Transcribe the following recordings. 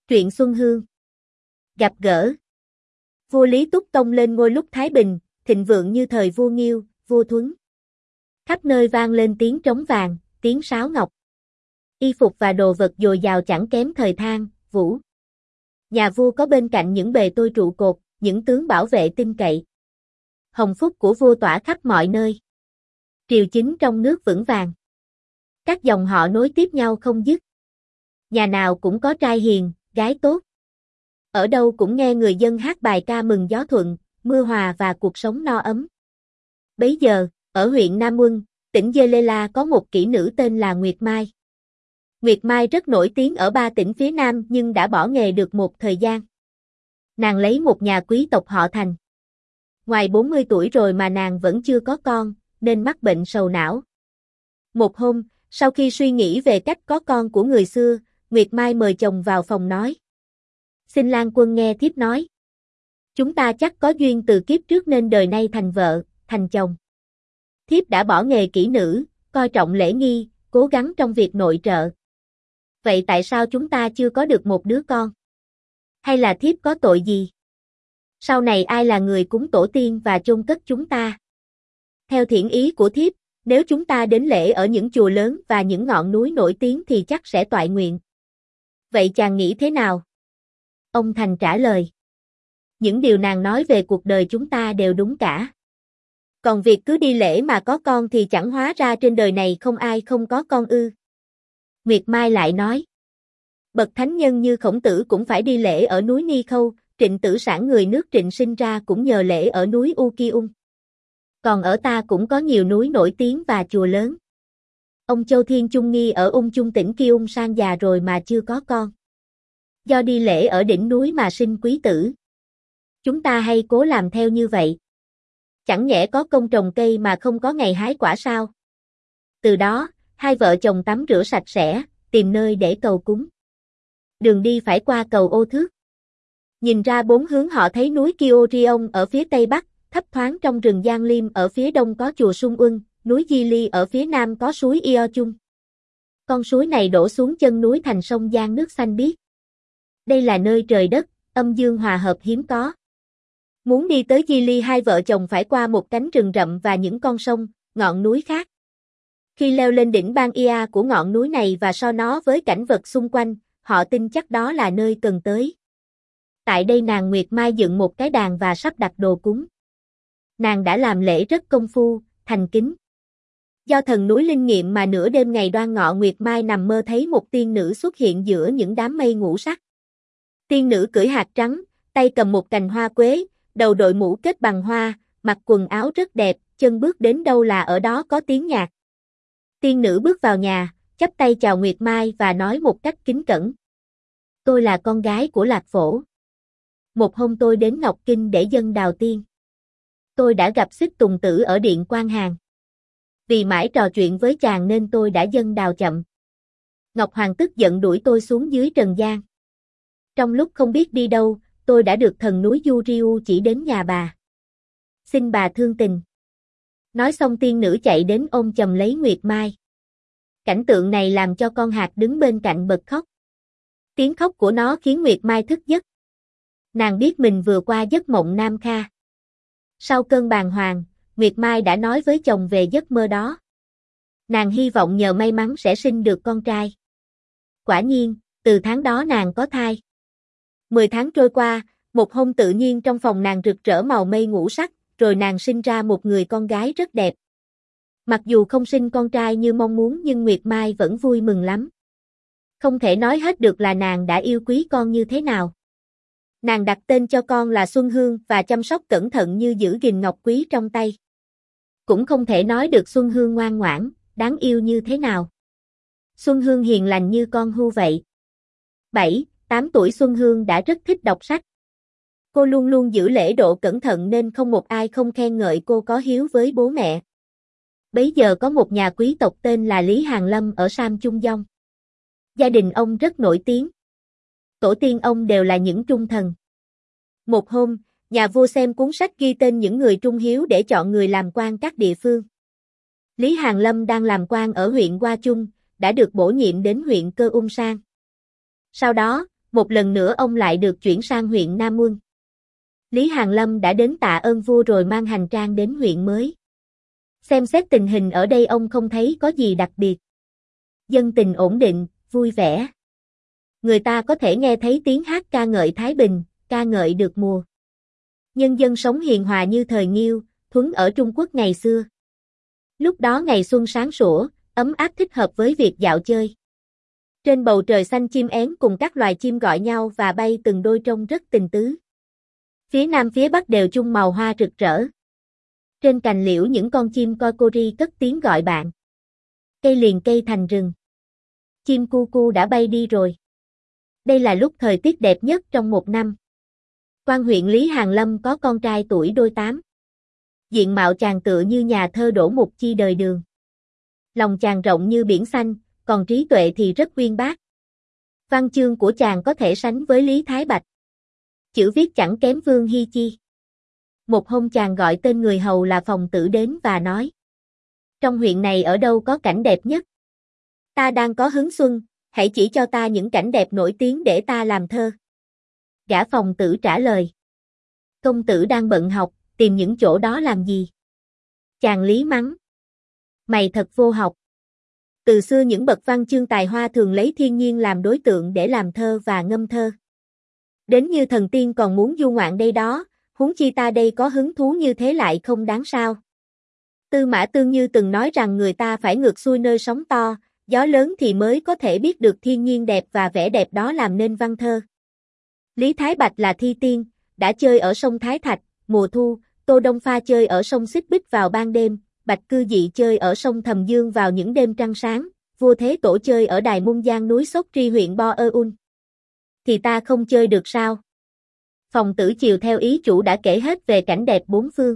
Truyện Xuân Hương. Gặp gỡ. Vua Lý Túc Tông lên ngôi lúc Thái Bình, thịnh vượng như thời vua Nghiêu, vua Thuấn. Khắp nơi vang lên tiếng trống vàng, tiếng sáo ngọc. Y phục và đồ vật dồi dào chẳng kém thời Thang, Vũ. Nhà vua có bên cạnh những bề tôi trụ cột, những tướng bảo vệ tin cậy. Hồng phúc của vua tỏa khắp mọi nơi. Triều chính trong nước vững vàng. Các dòng họ nối tiếp nhau không dứt. Nhà nào cũng có trai hiền, gái tốt. Ở đâu cũng nghe người dân hát bài ca mừng gió thuận, mưa hòa và cuộc sống no ấm. Bấy giờ, ở huyện Nam Quân, tỉnh Dê Lê La có một kỹ nữ tên là Nguyệt Mai. Nguyệt Mai rất nổi tiếng ở 3 tỉnh phía Nam nhưng đã bỏ nghề được một thời gian. Nàng lấy một nhà quý tộc họ Thành. Ngoài 40 tuổi rồi mà nàng vẫn chưa có con, nên mắc bệnh sầu não. Một hôm, sau khi suy nghĩ về cách có con của người xưa, Nguyệt Mai mời chồng vào phòng nói. Xin Lan Quân nghe thiếp nói. Chúng ta chắc có duyên từ kiếp trước nên đời nay thành vợ, thành chồng. Thiếp đã bỏ nghề kỹ nữ, coi trọng lễ nghi, cố gắng trong việc nội trợ. Vậy tại sao chúng ta chưa có được một đứa con? Hay là thiếp có tội gì? Sau này ai là người cúng tổ tiên và chôn cất chúng ta? Theo thiện ý của thiếp, nếu chúng ta đến lễ ở những chùa lớn và những ngọn núi nổi tiếng thì chắc sẽ toại nguyện. Vậy chàng nghĩ thế nào? Ông Thành trả lời. Những điều nàng nói về cuộc đời chúng ta đều đúng cả. Còn việc cứ đi lễ mà có con thì chẳng hóa ra trên đời này không ai không có con ư. Nguyệt Mai lại nói. Bậc thánh nhân như Khổng Tử cũng phải đi lễ ở núi Ni Khâu, Trịnh Tử Sản người nước Trịnh sinh ra cũng nhờ lễ ở núi Ukium. Còn ở ta cũng có nhiều núi nổi tiếng và chùa lớn. Ông Châu Thiên Chung Nghi ở Ung Chung tỉnh Kium sang già rồi mà chưa có con. Do đi lễ ở đỉnh núi mà sinh quý tử. Chúng ta hay cố làm theo như vậy. Chẳng nhẽ có công trồng cây mà không có ngày hái quả sao? Từ đó, hai vợ chồng tắm rửa sạch sẽ, tìm nơi để cầu cúng. Đường đi phải qua cầu Ô Thước. Nhìn ra 4 hướng họ thấy núi Kiorion ở phía tây bắc, thấp thoáng trong rừng Giang Liêm ở phía đông có chùa Sung Uân, núi Di Ly ở phía nam có suối Io Chung. Con suối này đổ xuống chân núi thành sông Giang nước xanh biếc. Đây là nơi trời đất, âm dương hòa hợp hiếm có. Muốn đi tới Di Ly hai vợ chồng phải qua một cánh rừng rậm và những con sông, ngọn núi khác. Khi leo lên đỉnh Ban Ia của ngọn núi này và so nó với cảnh vật xung quanh, họ tin chắc đó là nơi cần tới. Tại đây nàng Nguyệt Mai dựng một cái đàn và sắp đặt đồ cúng. Nàng đã làm lễ rất công phu, thành kính. Do thần núi linh nghiệm mà nửa đêm ngày Đoan Ngọ Nguyệt Mai nằm mơ thấy một tiên nữ xuất hiện giữa những đám mây ngũ sắc. Tiên nữ cưỡi hạt trắng, tay cầm một cành hoa quế, đầu đội mũ kết bằng hoa, mặc quần áo rất đẹp, chân bước đến đâu là ở đó có tiếng nhạc. Tiên nữ bước vào nhà, chắp tay chào Nguyệt Mai và nói một cách kính cẩn. Tôi là con gái của Lạc Phổ. Một hôm tôi đến Ngọc Kinh để dâng đào tiên. Tôi đã gặp Xích Tùng Tử ở điện Quan Hàng. Vì mãi trò chuyện với chàng nên tôi đã dâng đào chậm. Ngọc Hoàng tức giận đuổi tôi xuống dưới trần gian. Trong lúc không biết đi đâu, tôi đã được thần núi Du Riu chỉ đến nhà bà. Xin bà thương tình. Nói xong tiên nữ chạy đến ôm chầm lấy Nguyệt Mai. Cảnh tượng này làm cho con hạt đứng bên cạnh bật khóc. Tiếng khóc của nó khiến Nguyệt Mai thức giấc. Nàng biết mình vừa qua giấc mộng nam kha. Sau cơn bàng hoàng, Nguyệt Mai đã nói với chồng về giấc mơ đó. Nàng hy vọng nhờ may mắn sẽ sinh được con trai. Quả nhiên, từ tháng đó nàng có thai. 10 tháng trôi qua, một hôm tự nhiên trong phòng nàng rực rỡ màu mây ngũ sắc, rồi nàng sinh ra một người con gái rất đẹp. Mặc dù không sinh con trai như mong muốn nhưng Nguyệt Mai vẫn vui mừng lắm. Không thể nói hết được là nàng đã yêu quý con như thế nào. Nàng đặt tên cho con là Xuân Hương và chăm sóc cẩn thận như giữ gìn ngọc quý trong tay. Cũng không thể nói được Xuân Hương ngoan ngoãn, đáng yêu như thế nào. Xuân Hương hiền lành như con hươu vậy. 7, 8 tuổi Xuân Hương đã rất thích đọc sách. Cô luôn luôn giữ lễ độ cẩn thận nên không một ai không khen ngợi cô có hiếu với bố mẹ. Bấy giờ có một nhà quý tộc tên là Lý Hàn Lâm ở Sam Trung Dông. Gia đình ông rất nổi tiếng. Tổ tiên ông đều là những trung thần. Một hôm, nhà vua xem cuốn sách ghi tên những người trung hiếu để chọn người làm quan các địa phương. Lý Hàn Lâm đang làm quan ở huyện Hoa Trung, đã được bổ nhiệm đến huyện Cơ Ung Sang. Sau đó, một lần nữa ông lại được chuyển sang huyện Nam Muôn. Lý Hàn Lâm đã đến tạ ơn vua rồi mang hành trang đến huyện mới. Xem xét tình hình ở đây ông không thấy có gì đặc biệt. Dân tình ổn định, vui vẻ. Người ta có thể nghe thấy tiếng hát ca ngợi Thái Bình, ca ngợi được mùa. Nhân dân sống hiền hòa như thời Nghiêu, Thuấn ở Trung Quốc ngày xưa. Lúc đó ngày xuân sáng sủa, ấm áp thích hợp với việc dạo chơi. Trên bầu trời xanh chim én cùng các loài chim gọi nhau và bay từng đôi trông rất tình tứ. Phía Nam phía Bắc đều chung màu hoa rực rỡ. Trên cành liễu những con chim coi cô ri cất tiếng gọi bạn. Cây liền cây thành rừng. Chim cu cu đã bay đi rồi. Đây là lúc thời tiết đẹp nhất trong một năm. Quan huyện Lý Hàn Lâm có con trai tuổi đôi 8. Diện mạo chàng tựa như nhà thơ Đỗ Mục Chi đời Đường. Lòng chàng rộng như biển xanh, còn trí tuệ thì rất uyên bác. Văn chương của chàng có thể sánh với Lý Thái Bạch. Chữ viết chẳng kém Vương Hi Chi. Một hôm chàng gọi tên người hầu là Phòng Tử đến và nói: trong huyện này ở đâu có cảnh đẹp nhất? Ta đang có hứng xuân, hãy chỉ cho ta những cảnh đẹp nổi tiếng để ta làm thơ. Gã Phòng Tử trả lời: công tử đang bận học, tìm những chỗ đó làm gì? Chàng Lý mắng: mày thật vô học. Từ xưa những bậc văn chương tài hoa thường lấy thiên nhiên làm đối tượng để làm thơ và ngâm thơ. Đến như thần tiên còn muốn du ngoạn đây đó, huống chi ta đây có hứng thú như thế lại không đáng sao. Tư Mã Tương Như từng nói rằng người ta phải ngược xuôi nơi sóng to, gió lớn thì mới có thể biết được thiên nhiên đẹp và vẻ đẹp đó làm nên văn thơ. Lý Thái Bạch là thi tiên, đã chơi ở sông Thái Thạch, mùa thu, Tô Đông Pha chơi ở sông Xích Bích vào ban đêm, Bạch Cư Dị chơi ở sông Thầm Dương vào những đêm trăng sáng, vua Thế Tổ chơi ở đài Mung Giang núi Sóc Tri huyện Bo Ơ Un. Thì ta không chơi được sao? Phòng Tử chiều theo ý chủ đã kể hết về cảnh đẹp bốn phương.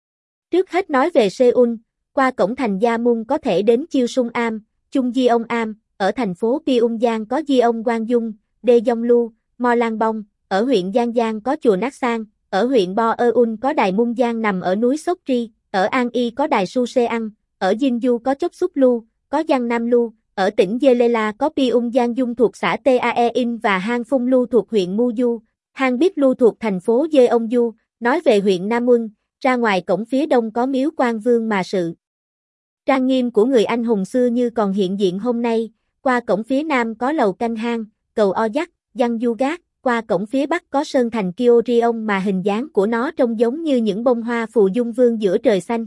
Trước hết nói về Seoul, qua cổng thành Gia Mung có thể đến Chiêu Sung Am, Chung Di Ông Am, ở thành phố Pyongyang có Di Ông Quang Dung, Đê Dông Lu, Mo Lang Bong, ở huyện Giang Giang có chùa Nát Sang, ở huyện Bo Ơ Un có đài Mung Giang nằm ở núi Sóc Tri, ở An Y có đài Su Se Ăn, ở Jinju có Chốc Súc Lu, có Giang Nam Lu, ở tỉnh Jelela có Pyongyang Dung thuộc xã Tae In và hang Phung Lu thuộc huyện Muju, hang Biết Lu thuộc thành phố Jeongju. Nói về huyện Nam Muân, ra ngoài cổng phía đông có miếu Quan Vương mà sự trang nghiêm của người anh hùng xưa như còn hiện diện hôm nay, qua cổng phía nam có lầu canh hang, cầu O Dắc, Giang Du Gác, qua cổng phía bắc có sơn thành Kyoryong mà hình dáng của nó trông giống như những bông hoa phù dung vương giữa trời xanh.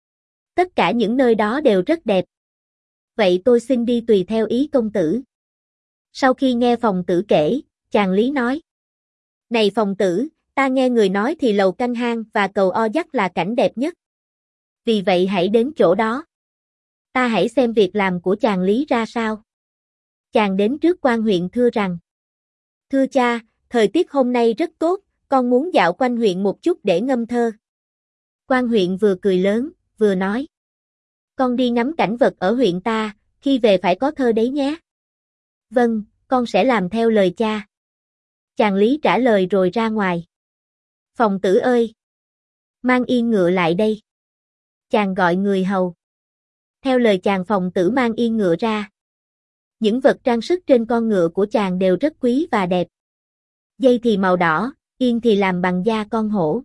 Tất cả những nơi đó đều rất đẹp. Vậy tôi xin đi tùy theo ý công tử. Sau khi nghe Phòng Tử kể, chàng Lý nói: này Phòng Tử, ta nghe người nói thì lầu canh hang và cầu O Dắc là cảnh đẹp nhất. Vì vậy hãy đến chỗ đó. Ta hãy xem việc làm của chàng Lý ra sao. Chàng đến trước quan huyện thưa rằng: thưa cha, thời tiết hôm nay rất tốt, con muốn dạo quanh huyện một chút để ngâm thơ. Quan huyện vừa cười lớn, vừa nói: con đi ngắm cảnh vật ở huyện ta, khi về phải có thơ đấy nhé. Vâng, con sẽ làm theo lời cha. Chàng Lý trả lời rồi ra ngoài. Phòng Tử ơi! Mang yên ngựa lại đây. Chàng gọi người hầu. Theo lời chàng, Phòng Tử mang yên ngựa ra. Những vật trang sức trên con ngựa của chàng đều rất quý và đẹp. Dây thì màu đỏ, yên thì làm bằng da con hổ.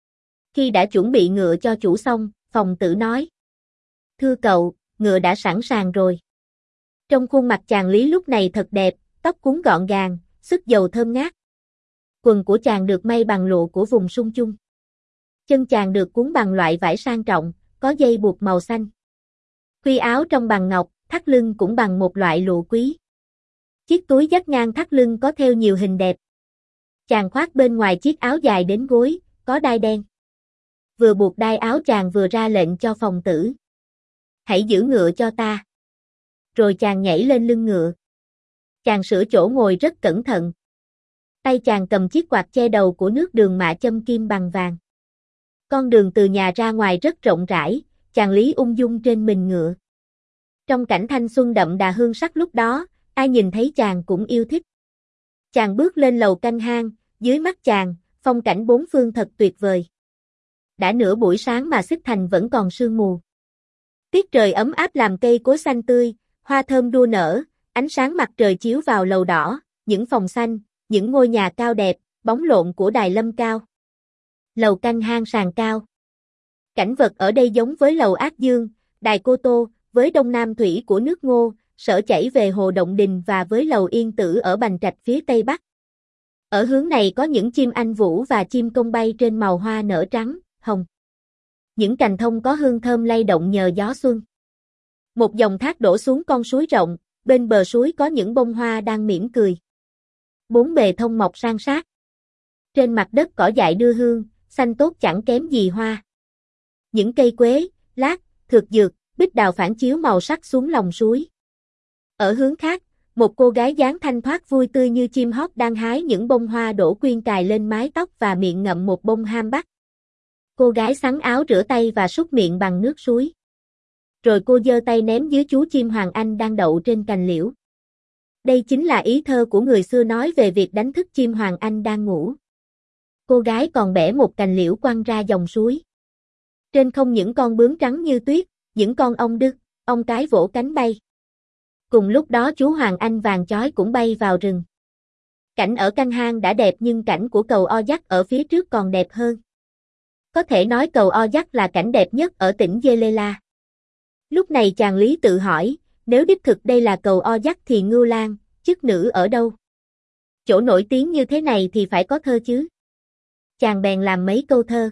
Khi đã chuẩn bị ngựa cho chủ xong, Phòng Tử nói: thưa cậu, ngựa đã sẵn sàng rồi. Trong khuôn mặt chàng Lý lúc này thật đẹp, tóc cuốn gọn gàng, sức dầu thơm ngát. Quần của chàng được may bằng lụa của vùng Sung Chung. Chân chàng được cuốn bằng loại vải sang trọng, có dây buộc màu xanh. Khuy áo trong bằng ngọc, thắt lưng cũng bằng một loại lụa quý. Chiếc túi dắt ngang thắt lưng có thêu nhiều hình đẹp. Chàng khoác bên ngoài chiếc áo dài đến gối, có đai đen. Vừa buộc đai áo chàng vừa ra lệnh cho Phòng Tử: hãy giữ ngựa cho ta. Rồi chàng nhảy lên lưng ngựa. Chàng sửa chỗ ngồi rất cẩn thận. Tay chàng cầm chiếc quạt che đầu của nước đường mạ châm kim bằng vàng. Con đường từ nhà ra ngoài rất rộng rãi, chàng Lý ung dung trên mình ngựa. Trong cảnh thanh xuân đậm đà hương sắc lúc đó, ai nhìn thấy chàng cũng yêu thích. Chàng bước lên lầu canh hang, dưới mắt chàng, phong cảnh bốn phương thật tuyệt vời. Đã nửa buổi sáng mà Xích Thành vẫn còn sương mù. Tiết trời ấm áp làm cây cối xanh tươi, hoa thơm đua nở, ánh sáng mặt trời chiếu vào lầu đỏ, những phòng xanh, những ngôi nhà cao đẹp, bóng lộn của đài lâm cao. Lầu canh hang sàn cao. Cảnh vật ở đây giống với lầu Ác Dương, đài Cô Tô, với đông nam thủy của nước Ngô, sở chảy về hồ Động Đình và với lầu Yên Tử ở Bành Trạch phía tây bắc. Ở hướng này có những chim anh vũ và chim công bay trên màu hoa nở trắng, hồng. Những cành thông có hương thơm lay động nhờ gió xuân. Một dòng thác đổ xuống con suối rộng, bên bờ suối có những bông hoa đang mỉm cười. Bốn bề thông mọc san sát. Trên mặt đất cỏ dại đưa hương, xanh tốt chẳng kém gì hoa. Những cây quế, lác, thược dược, bích đào phản chiếu màu sắc xuống lòng suối. Ở hướng khác, một cô gái dáng thanh thoát vui tươi như chim hót đang hái những bông hoa đổ quyên cài lên mái tóc và miệng ngậm một bông ham bắt. Cô gái xắn áo rửa tay và súc miệng bằng nước suối. Rồi cô giơ tay ném dưới chú chim hoàng anh đang đậu trên cành liễu. Đây chính là ý thơ của người xưa nói về việc đánh thức chim hoàng anh đang ngủ. Cô gái còn bẻ một cành liễu quăng ra dòng suối. Trên không những con bướm trắng như tuyết, những con ong đực, ong cái vỗ cánh bay. Cùng lúc đó chú hoàng anh vàng chói cũng bay vào rừng. Cảnh ở canh hang đã đẹp nhưng cảnh của cầu O Dắc ở phía trước còn đẹp hơn. Có thể nói cầu O Dắc là cảnh đẹp nhất ở tỉnh Giê-lê-la. Lúc này chàng Lý tự hỏi, nếu đích thực đây là cầu O Dắc thì Ngưu Lang, chức nữ ở đâu? Chỗ nổi tiếng như thế này thì phải có thơ chứ. Chàng bèn làm mấy câu thơ.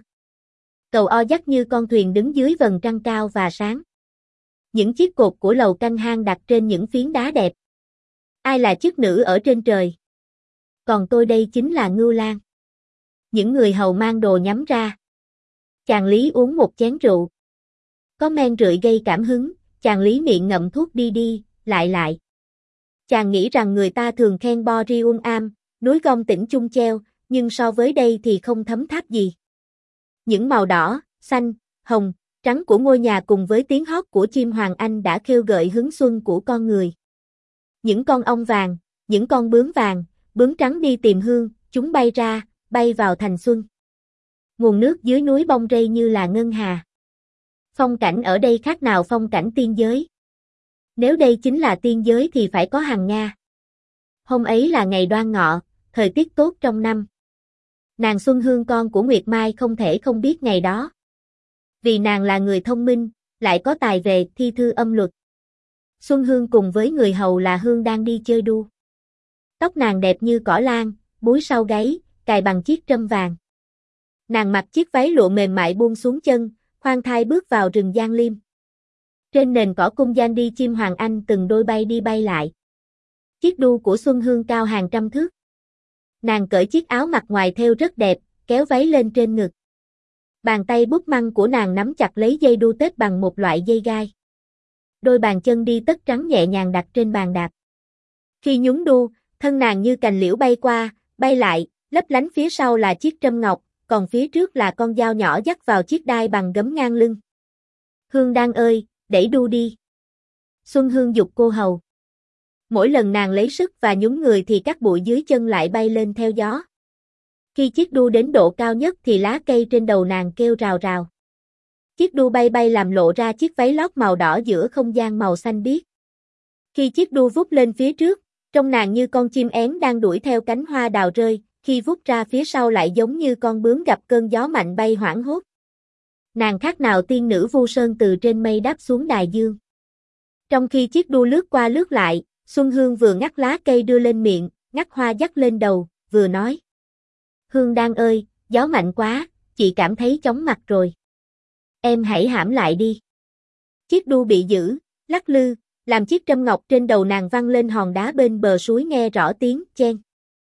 Cầu O Dắc như con thuyền đứng dưới vầng trăng cao và sáng. Những chiếc cột của lầu canh hang đặt trên những phiến đá đẹp. Ai là chức nữ ở trên trời? Còn tôi đây chính là Ngưu Lang. Những người hầu mang đồ nhắm ra. Chàng Lý uống một chén rượu. Có men rượu gây cảm hứng, chàng Lý miệng ngậm thuốc đi, lại. Chàng nghĩ rằng người ta thường khen Bo-ri-um Am, núi Gom tỉnh Chung Cheo, nhưng so với đây thì không thấm tháp gì. Những màu đỏ, xanh, hồng, trắng của ngôi nhà cùng với tiếng hót của chim hoàng anh đã khêu gợi hứng xuân của con người. Những con ong vàng, những con bướm vàng, bướm trắng đi tìm hương, chúng bay ra, bay vào thành xuân. Nguồn nước dưới núi bong rây như là ngân hà. Phong cảnh ở đây khác nào phong cảnh tiên giới. Nếu đây chính là tiên giới thì phải có hằng Nga. Hôm ấy là ngày Đoan Ngọ, thời tiết tốt trong năm. Nàng Xuân Hương con của Nguyệt Mai không thể không biết ngày đó. Vì nàng là người thông minh, lại có tài về thi thư âm luật. Xuân Hương cùng với người hầu là Hương đang đi chơi đu. Tóc nàng đẹp như cỏ lan, búi sau gáy, cài bằng chiếc trâm vàng. Nàng mặc chiếc váy lụa mềm mại buông xuống chân, khoan thai bước vào rừng Giang Liêm. Trên nền cỏ cung Giang đi chim hoàng anh từng đôi bay đi bay lại. Chiếc đu của Xuân Hương cao hàng trăm thước. Nàng cởi chiếc áo mặc ngoài thêu rất đẹp, kéo váy lên trên ngực. Bàn tay búp măng của nàng nắm chặt lấy dây đu tết bằng một loại dây gai. Đôi bàn chân đi tất trắng nhẹ nhàng đặt trên bàn đạp. Khi nhún đu, thân nàng như cành liễu bay qua, bay lại, lấp lánh phía sau là chiếc trâm ngọc, còn phía trước là con dao nhỏ dắt vào chiếc đai bằng gấm ngang lưng. Hương Đan ơi, đẩy đu đi. Xuân Hương giục cô hầu. Mỗi lần nàng lấy sức và nhún người thì các bụi dưới chân lại bay lên theo gió. Khi chiếc đu đến độ cao nhất thì lá cây trên đầu nàng kêu rào rào. Chiếc đu bay bay làm lộ ra chiếc váy lót màu đỏ giữa không gian màu xanh biếc. Khi chiếc đu vút lên phía trước, trông nàng như con chim én đang đuổi theo cánh hoa đào rơi, khi vút ra phía sau lại giống như con bướm gặp cơn gió mạnh bay hoảng hốt. Nàng khác nào tiên nữ Vu Sơn từ trên mây đáp xuống đài dương. Trong khi chiếc đu lướt qua lướt lại, Xuân Hương vừa ngắt lá cây đưa lên miệng, ngắt hoa dắt lên đầu, vừa nói. Hương Đan ơi, gió mạnh quá, chị cảm thấy chóng mặt rồi. Em hãy hãm lại đi. Chiếc đu bị giữ, lắc lư, làm chiếc trâm ngọc trên đầu nàng văng lên hòn đá bên bờ suối nghe rõ tiếng chen.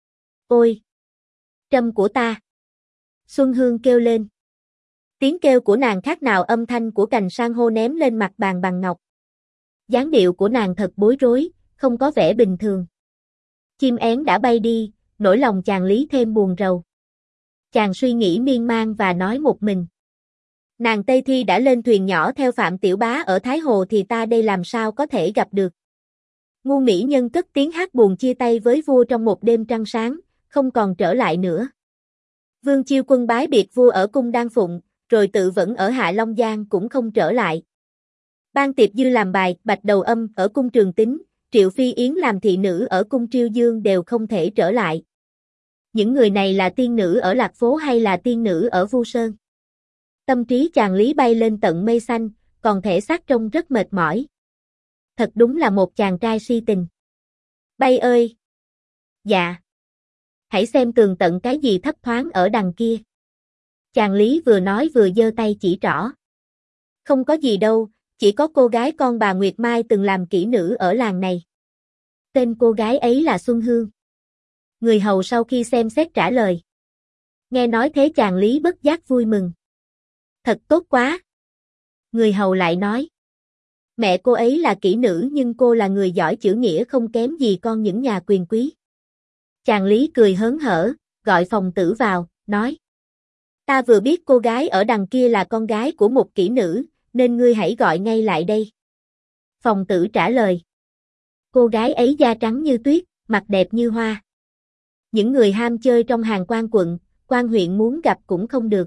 Ôi! Trâm của ta! Xuân Hương kêu lên. Tiếng kêu của nàng khác nào âm thanh của cành san hô ném lên mặt bàn bằng ngọc. Dáng điệu của nàng thật bối rối, không có vẻ bình thường. Chim én đã bay đi, nỗi lòng chàng Lý thêm buồn rầu. Chàng suy nghĩ miên man và nói một mình. Nàng Tây Thi đã lên thuyền nhỏ theo Phạm Tiểu Bá ở Thái Hồ thì ta đây làm sao có thể gặp được. Ngu mỹ nhân cất tiếng hát buồn chia tay với vua trong một đêm trăng sáng, không còn trở lại nữa. Vương Chiêu Quân bái biệt vua ở cung Đan Phụng, rồi tự vẫn ở Hạ Long Giang cũng không trở lại. Ban Tiệp Dư làm bài Bạch Đầu Âm ở cung Trường Tính, Triệu Phi Yến làm thị nữ ở cung Triêu Dương đều không thể trở lại. Những người này là tiên nữ ở Lạc Phố hay là tiên nữ ở Vu Sơn? Tâm trí chàng Lý bay lên tận mây xanh, còn thể xác trông rất mệt mỏi. Thật đúng là một chàng trai si tình. Bay ơi! Dạ! Hãy xem tường tận cái gì thấp thoáng ở đằng kia. Chàng Lý vừa nói vừa giơ tay chỉ trỏ. Không có gì đâu, chỉ có cô gái con bà Nguyệt Mai từng làm kỹ nữ ở làng này. Tên cô gái ấy là Xuân Hương. Người hầu sau khi xem xét trả lời. Nghe nói thế chàng Lý bất giác vui mừng. Thật tốt quá. Người hầu lại nói. Mẹ cô ấy là kỹ nữ nhưng cô là người giỏi chữ nghĩa không kém gì con những nhà quyền quý. Chàng Lý cười hớn hở, gọi Phòng Tử vào, nói. Ta vừa biết cô gái ở đằng kia là con gái của một kỹ nữ, nên ngươi hãy gọi ngay lại đây. Phòng Tử trả lời. Cô gái ấy da trắng như tuyết, mặt đẹp như hoa. Những người ham chơi trong hàng quan quận, quan huyện muốn gặp cũng không được.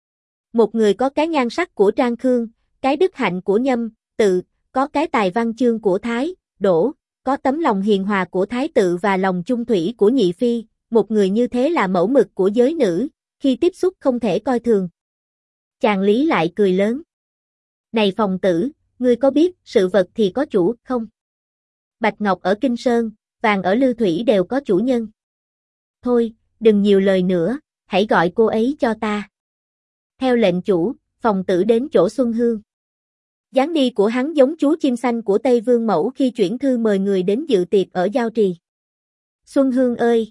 Một người có cái nhan sắc của Trang Khương, cái đức hạnh của Nhâm, Tự, có cái tài văn chương của Thái, Đỗ, có tấm lòng hiền hòa của Thái Tự và lòng chung thủy của Nhị Phi, một người như thế là mẫu mực của giới nữ, khi tiếp xúc không thể coi thường. Chàng Lý lại cười lớn. Này Phòng Tử, ngươi có biết sự vật thì có chủ không? Bạch ngọc ở Kinh Sơn, vàng ở Lư Thủy đều có chủ nhân. Thôi, đừng nhiều lời nữa, hãy gọi cô ấy cho ta. Theo lệnh chủ, Phòng Tử đến chỗ Xuân Hương. Dáng đi của hắn giống chú chim xanh của Tây Vương Mẫu khi chuyển thư mời người đến dự tiệc ở Giao Trì. Xuân Hương ơi!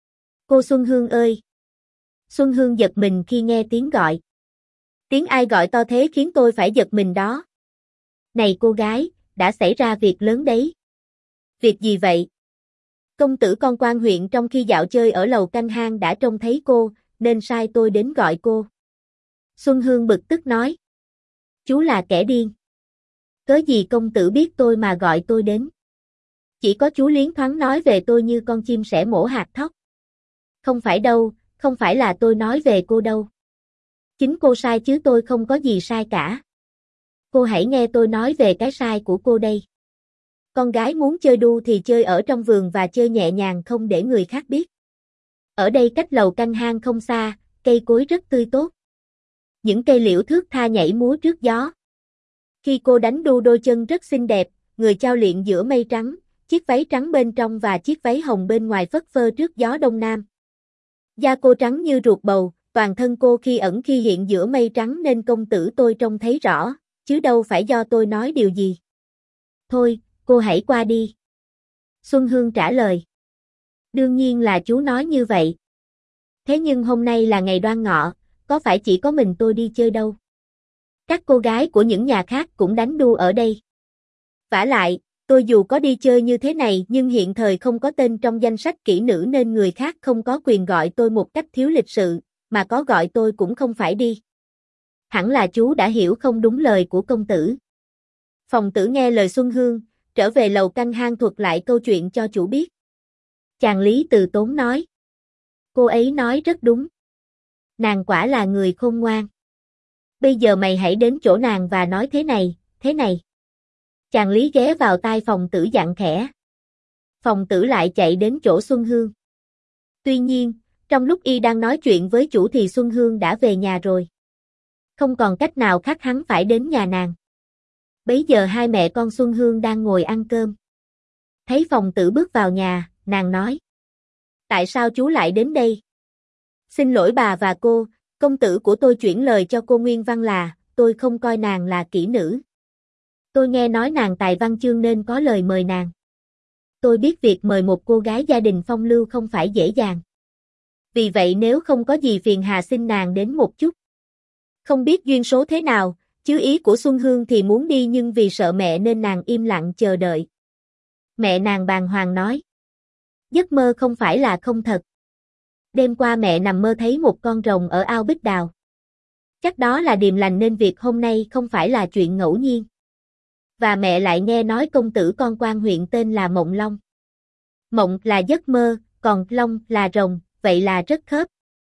Cô Xuân Hương ơi! Xuân Hương giật mình khi nghe tiếng gọi. Tiếng ai gọi to thế khiến tôi phải giật mình đó. Này cô gái, đã xảy ra việc lớn đấy. Việc gì vậy? Công tử con quan huyện trong khi dạo chơi ở lầu canh hang đã trông thấy cô, nên sai tôi đến gọi cô. Xuân Hương bực tức nói. Chú là kẻ điên. Cớ gì công tử biết tôi mà gọi tôi đến? Chỉ có chú liến thoáng nói về tôi như con chim sẻ mổ hạt thóc. Không phải đâu, không phải là tôi nói về cô đâu. Chính cô sai chứ tôi không có gì sai cả. Cô hãy nghe tôi nói về cái sai của cô đây. Con gái muốn chơi đu thì chơi ở trong vườn và chơi nhẹ nhàng không để người khác biết. Ở đây cách lầu canh hang không xa, cây cối rất tươi tốt. Những cây liễu thước tha nhảy múa trước gió. Khi cô đánh đu đôi chân rất xinh đẹp, người chao liệng giữa mây trắng, chiếc váy trắng bên trong và chiếc váy hồng bên ngoài phất phơ trước gió đông nam. Da cô trắng như ruột bầu, toàn thân cô khi ẩn khi hiện giữa mây trắng nên công tử tôi trông thấy rõ, chứ đâu phải do tôi nói điều gì. Thôi, cô hãy qua đi. Xuân Hương trả lời. Đương nhiên là chú nói như vậy. Thế nhưng hôm nay là ngày Đoan Ngọ, có phải chỉ có mình tôi đi chơi đâu. Các cô gái của những nhà khác cũng đánh đu ở đây. Vả lại, tôi dù có đi chơi như thế này nhưng hiện thời không có tên trong danh sách kỹ nữ nên người khác không có quyền gọi tôi một cách thiếu lịch sự, mà có gọi tôi cũng không phải đi. Hẳn là chú đã hiểu không đúng lời của công tử. Phòng Tử nghe lời Xuân Hương, trở về lầu canh hang thuật lại câu chuyện cho chủ biết. Chàng Lý từ tốn nói. Cô ấy nói rất đúng. Nàng quả là người khôn ngoan. Bây giờ mày hãy đến chỗ nàng và nói thế này, thế này. Chàng Lý ghé vào tai Phòng Tử dặn khẽ. Phòng Tử lại chạy đến chỗ Xuân Hương. Tuy nhiên, trong lúc y đang nói chuyện với chủ thì Xuân Hương đã về nhà rồi. Không còn cách nào khác hắn phải đến nhà nàng. Bấy giờ hai mẹ con Xuân Hương đang ngồi ăn cơm. Thấy Phòng Tử bước vào nhà, nàng nói. Tại sao chú lại đến đây? Xin lỗi bà và cô, công tử của tôi chuyển lời cho cô nguyên văn là, tôi không coi nàng là kỹ nữ. Tôi nghe nói nàng tài văn chương nên có lời mời nàng. Tôi biết việc mời một cô gái gia đình phong lưu không phải dễ dàng. Vì vậy nếu không có gì phiền hà xin nàng đến một chút. Không biết duyên số thế nào, chứ ý của Xuân Hương thì muốn đi nhưng vì sợ mẹ nên nàng im lặng chờ đợi. Mẹ nàng bàng hoàng nói. Giấc mơ không phải là không thật. Đêm qua mẹ nằm mơ thấy một con rồng ở ao Bích Đào. Chắc đó là điềm lành nên việc hôm nay không phải là chuyện ngẫu nhiên. Và mẹ lại nghe nói công tử con quan huyện tên là Mộng Long. Mộng là giấc mơ, còn Long là rồng, vậy là rất khớp.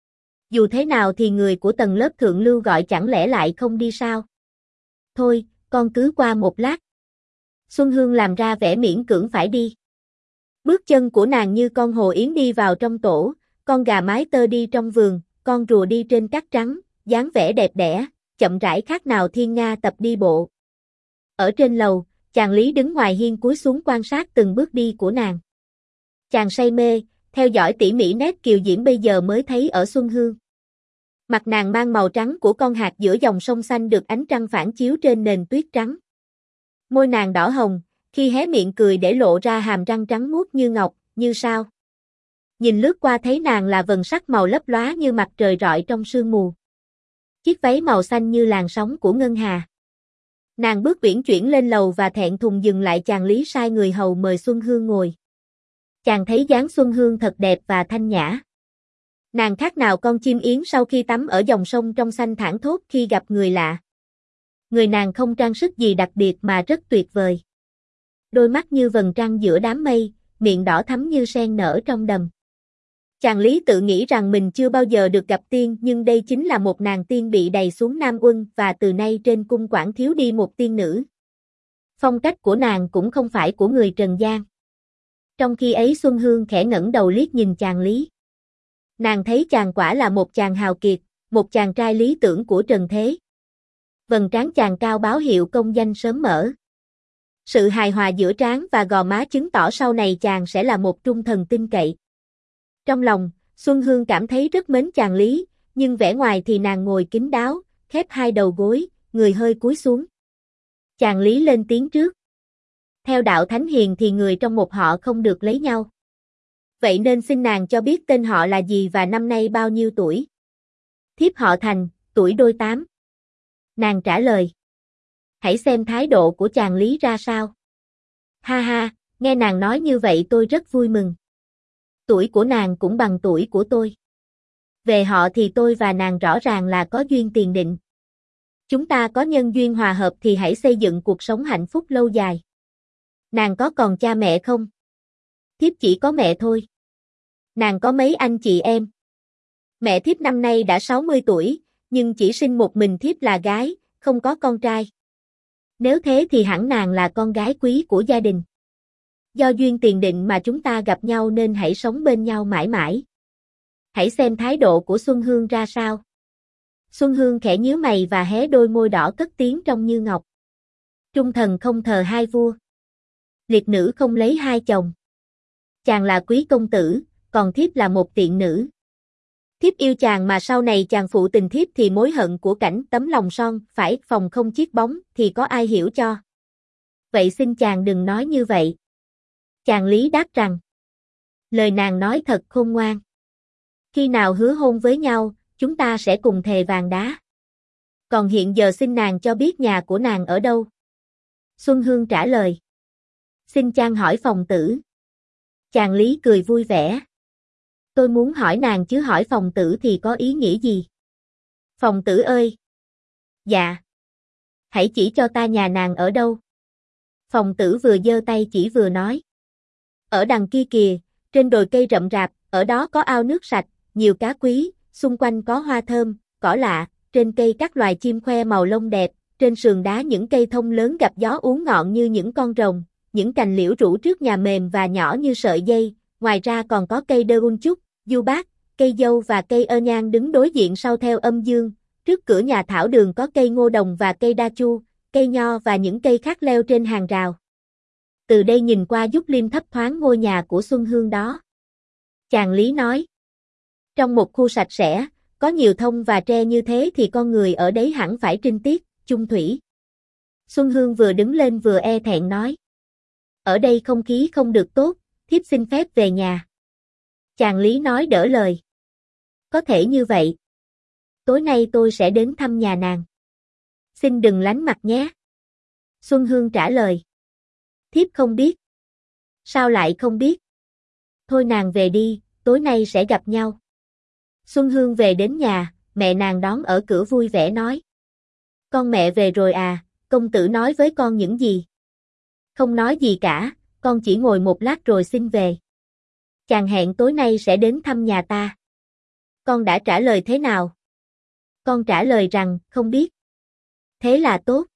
Dù thế nào thì người của tầng lớp thượng lưu gọi chẳng lẽ lại không đi sao? Thôi, con cứ qua một lát. Xuân Hương làm ra vẻ miễn cưỡng phải đi. Bước chân của nàng như con hồ yến đi vào trong tổ, con gà mái tơ đi trong vườn, con rùa đi trên cát trắng, dáng vẻ đẹp đẽ, chậm rãi khác nào thiên nga tập đi bộ. Ở trên lầu, chàng Lý đứng ngoài hiên cúi xuống quan sát từng bước đi của nàng. Chàng say mê, theo dõi tỉ mỉ nét kiều diễm bây giờ mới thấy ở Xuân Hương. Mặt nàng mang màu trắng của con hạt giữa dòng sông xanh được ánh trăng phản chiếu trên nền tuyết trắng. Môi nàng đỏ hồng, khi hé miệng cười để lộ ra hàm răng trắng muốt như ngọc, như sao. Nhìn lướt qua thấy nàng là vầng sắc màu lấp lóa như mặt trời rọi trong sương mù. Chiếc váy màu xanh như làn sóng của ngân hà. Nàng bước uyển chuyển lên lầu và thẹn thùng dừng lại, chàng Lý sai người hầu mời Xuân Hương ngồi. Chàng thấy dáng Xuân Hương thật đẹp và thanh nhã. Nàng khác nào con chim yến sau khi tắm ở dòng sông trong xanh thảng thốt khi gặp người lạ. Người nàng không trang sức gì đặc biệt mà rất tuyệt vời. Đôi mắt như vầng trăng giữa đám mây, miệng đỏ thắm như sen nở trong đầm. Chàng Lý tự nghĩ rằng mình chưa bao giờ được gặp tiên, nhưng đây chính là một nàng tiên bị đày xuống Nam Uân và từ nay trên cung Quảng thiếu đi một tiên nữ. Phong cách của nàng cũng không phải của người trần gian. Trong khi ấy Xuân Hương khẽ ngẩng đầu liếc nhìn chàng Lý. Nàng thấy chàng quả là một chàng hào kiệt, một chàng trai lý tưởng của trần thế. Vầng trán chàng cao báo hiệu công danh sớm mở. Sự hài hòa giữa trán và gò má chứng tỏ sau này chàng sẽ là một trung thần tin cậy. Trong lòng, Xuân Hương cảm thấy rất mến chàng Lý, nhưng vẻ ngoài thì nàng ngồi kín đáo, khép hai đầu gối, người hơi cúi xuống. Chàng Lý lên tiếng trước. Theo đạo Thánh Hiền thì người trong một họ không được lấy nhau. Vậy nên xin nàng cho biết tên họ là gì và năm nay bao nhiêu tuổi. Thiếp họ Thành, tuổi đôi 8. Nàng trả lời. Hãy xem thái độ của chàng Lý ra sao. Ha ha, nghe nàng nói như vậy tôi rất vui mừng. Tuổi của nàng cũng bằng tuổi của tôi. Về họ thì tôi và nàng rõ ràng là có duyên tiền định. Chúng ta có nhân duyên hòa hợp thì hãy xây dựng cuộc sống hạnh phúc lâu dài. Nàng có còn cha mẹ không? Thiếp chỉ có mẹ thôi. Nàng có mấy anh chị em? Mẹ thiếp năm nay đã 60 tuổi, nhưng chỉ sinh một mình thiếp là gái, không có con trai. Nếu thế thì hẳn nàng là con gái quý của gia đình. Do duyên tiền định mà chúng ta gặp nhau nên hãy sống bên nhau mãi mãi. Hãy xem thái độ của Xuân Hương ra sao. Xuân Hương khẽ nhíu mày và hé đôi môi đỏ cất tiếng trong như ngọc. Trung thần không thờ hai vua. Liệt nữ không lấy hai chồng. Chàng là quý công tử, còn thiếp là một tiện nữ. Thiếp yêu chàng mà sau này chàng phụ tình thiếp thì mối hận của cảnh tấm lòng son, phải phòng không chiếc bóng thì có ai hiểu cho. Vậy xin chàng đừng nói như vậy. Chàng Lý đáp rằng. Lời nàng nói thật khôn ngoan. Khi nào hứa hôn với nhau, chúng ta sẽ cùng thề vàng đá. Còn hiện giờ xin nàng cho biết nhà của nàng ở đâu. Xuân Hương trả lời. Xin chàng hỏi phòng tử. Chàng Lý cười vui vẻ. Tôi muốn hỏi nàng chứ hỏi phòng tử thì có ý nghĩa gì? Phòng tử ơi! Dạ! Hãy chỉ cho ta nhà nàng ở đâu? Phòng tử vừa giơ tay chỉ vừa nói. Ở đằng kia kìa, trên đồi cây rậm rạp, ở đó có ao nước sạch, nhiều cá quý, xung quanh có hoa thơm, cỏ lạ, trên cây các loài chim khoe màu lông đẹp, trên sườn đá những cây thông lớn gặp gió uốn ngọn như những con rồng, những cành liễu rủ trước nhà mềm và nhỏ như sợi dây, ngoài ra còn có cây đơ un chúc, du bát, cây dâu và cây ơ nhang đứng đối diện sau theo âm dương, trước cửa nhà thảo đường có cây ngô đồng và cây đa chu, cây nho và những cây khác leo trên hàng rào. Từ đây nhìn qua giúp Liêm thấp thoáng ngôi nhà của Xuân Hương đó. Chàng Lý nói. Trong một khu sạch sẽ, có nhiều thông và tre như thế thì con người ở đấy hẳn phải trinh tiết, chung thủy. Xuân Hương vừa đứng lên vừa e thẹn nói. Ở đây không khí không được tốt, thiếp xin phép về nhà. Chàng Lý nói đỡ lời. Có thể như vậy. Tối nay tôi sẽ đến thăm nhà nàng. Xin đừng lánh mặt nhé. Xuân Hương trả lời. Thiếp không biết. Sao lại không biết? Thôi nàng về đi, tối nay sẽ gặp nhau. Xuân Hương về đến nhà, mẹ nàng đón ở cửa vui vẻ nói. Con mẹ về rồi à, công tử nói với con những gì? Không nói gì cả, con chỉ ngồi một lát rồi xin về. Chàng hẹn tối nay sẽ đến thăm nhà ta. Con đã trả lời thế nào? Con trả lời rằng, không biết. Thế là tốt.